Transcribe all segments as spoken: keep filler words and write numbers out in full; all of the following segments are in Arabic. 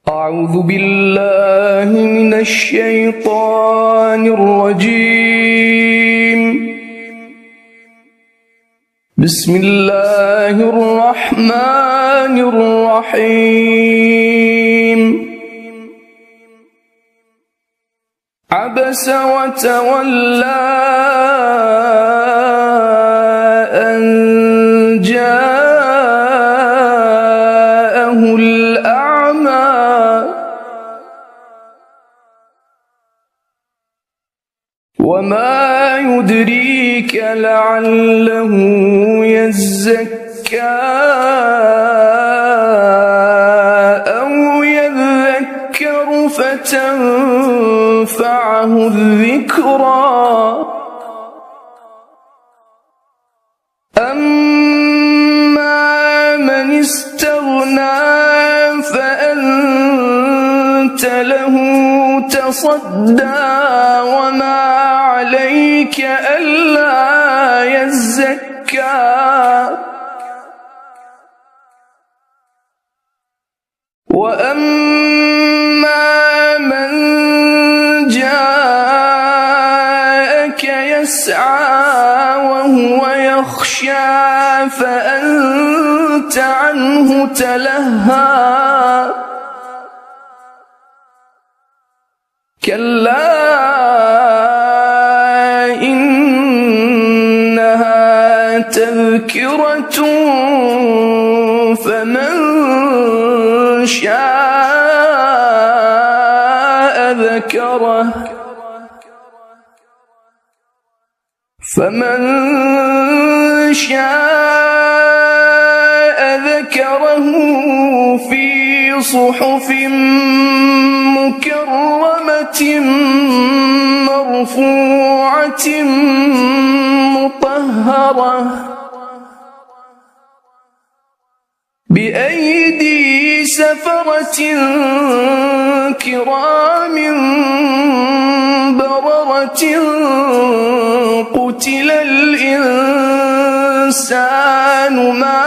أعوذ بالله من الشيطان الرجيم. بسم الله الرحمن الرحيم. عبس وتولى أن جاءه الأعمى وما يدريك لعله يزكى أو يذكر فتنفعه الذكرى. أما من استغنى فأنت له تصدى وما عليك ألا يزكى. وأما من جاءك يسعى وهو يخشى فأنت عنه تلهى. كلا إنها تذكرة فمن شاء ذكره فمن شاء ذكره في صحف مكرمة مرفوعة مطهرة بأيدي سفرة كرام بررة. قتل الإنسان ما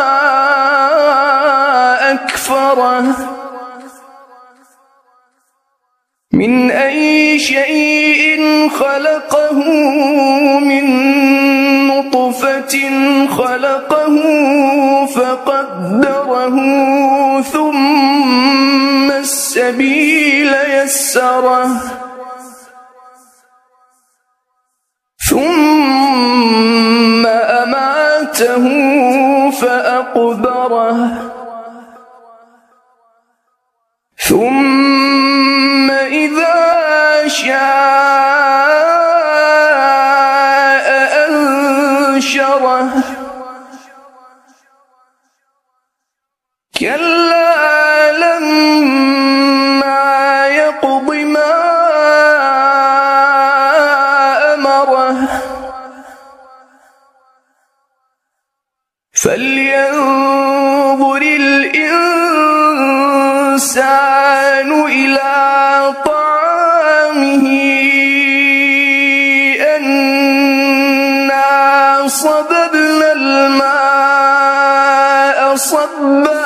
أكفره من أي شيء خلقه من نطفة خلقه فقدره ثم السبيل يسره ثم أماته فأقبره ثم إذا شاء أنشره. كلا لما يقض ما أمره فلينظر الإنسان إلى طعامه أنا صببنا الماء صبا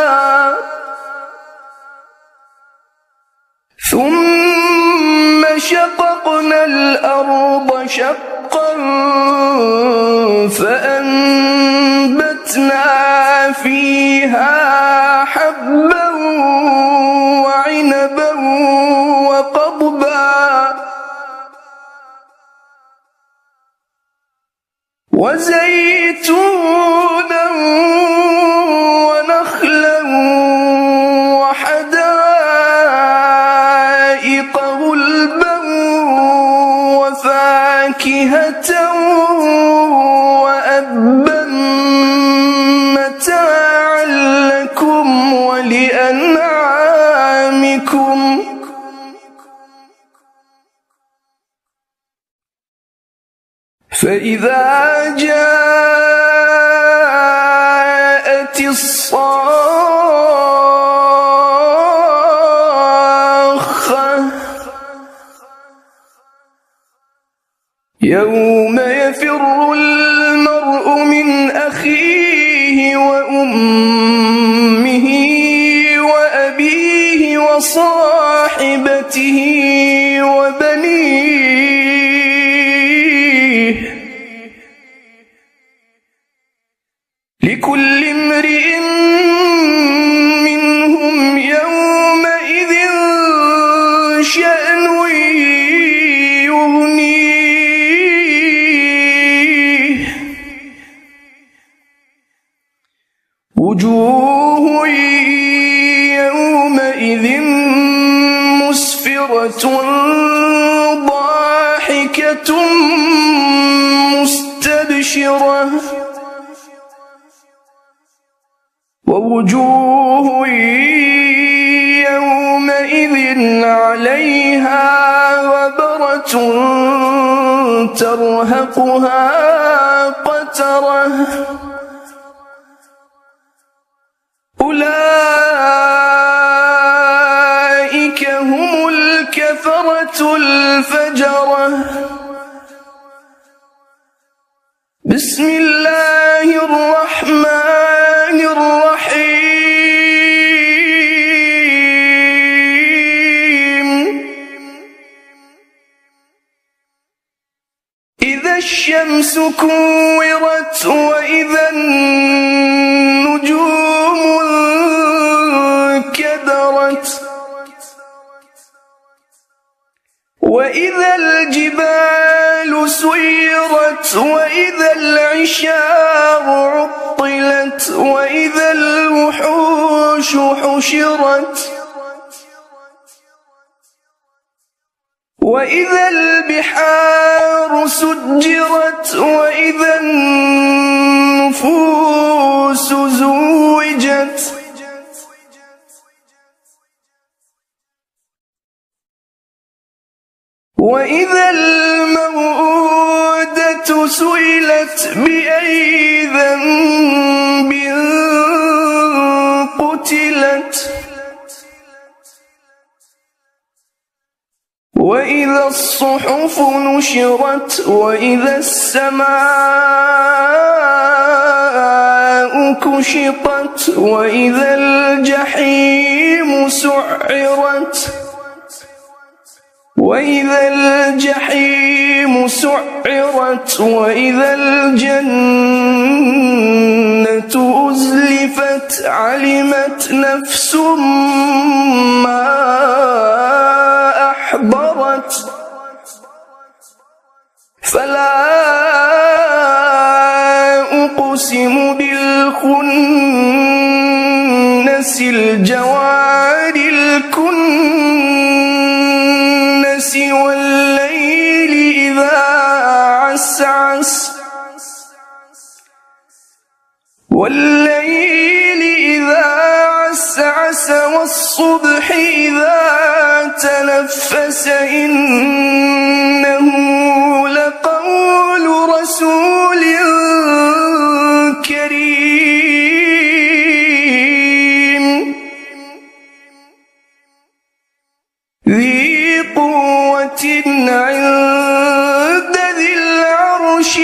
ثم شققنا الأرض شقا فأنبتنا فيها حبا وعنبا وقضبا وزيتونا ونخلا وحدائق غلبا وفاكهة وأبا متاعا لكم ولأنعامكم. فإذا جاءت الصاخة يوم يفر المرء من أخيه وأمه وأبيه صاحبته وبنيه لكل امرئ منهم يومئذ شأن يغنيه وجوه يومئذ مسفرة ضاحكة مستبشرة ووجوه يومئذ عليها غبرة ترهقها قترة أولئك هم الكفرة الفجرة بسم الله الرحمن الرحيم إذا الشمس كورت وإذا النجوم انكدرت وإذا الجبال سيرت وإذا العشار عطلت وإذا الوحوش حشرت وإذا البحار سجرت وإذا النفوس زوجت وإذا الموءودة سئلت بأي ذنب قتلت وإذا الصحف نشرت وإذا السماء كشطت وإذا الجحيم سعرت وإذا الجحيم سعرت وإذا الجنة أزلفت علمت نفس ما أحضرت فلا أقسم بالخنس الجوار الكنس والليل إذا عسعس والليل إذا عسعس والصبح إذا تنفس إنه لقول رسول كريم ذي قوة عند ذي العرش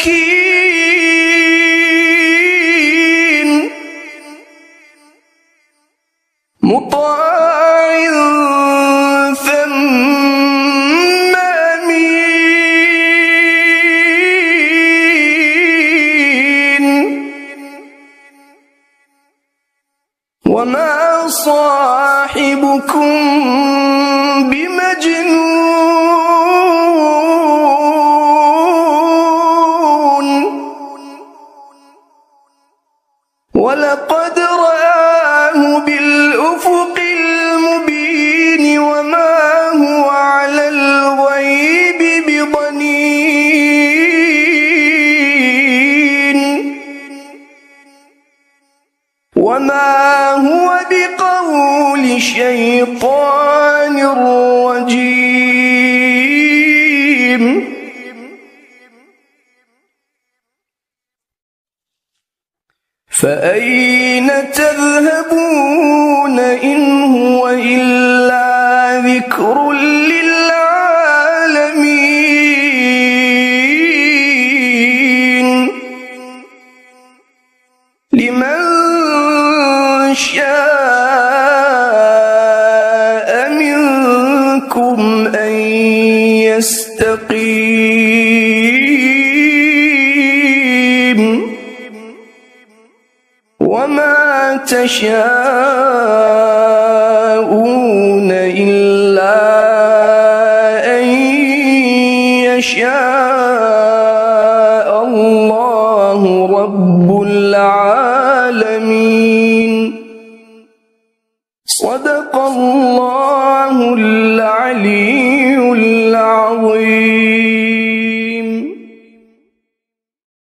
مكين مطاع ثم أمين وما صاحبكم بمجنون ولقد رآه بالأفق المبين وما هو على الغيب بضنين وما هو بقول شيطان رجيم فأين تذهبون إن هو إلا ذكر للعالمين لمن شاء تشاءون إلا أن يشاء الله رب العالمين. صدق الله العليم.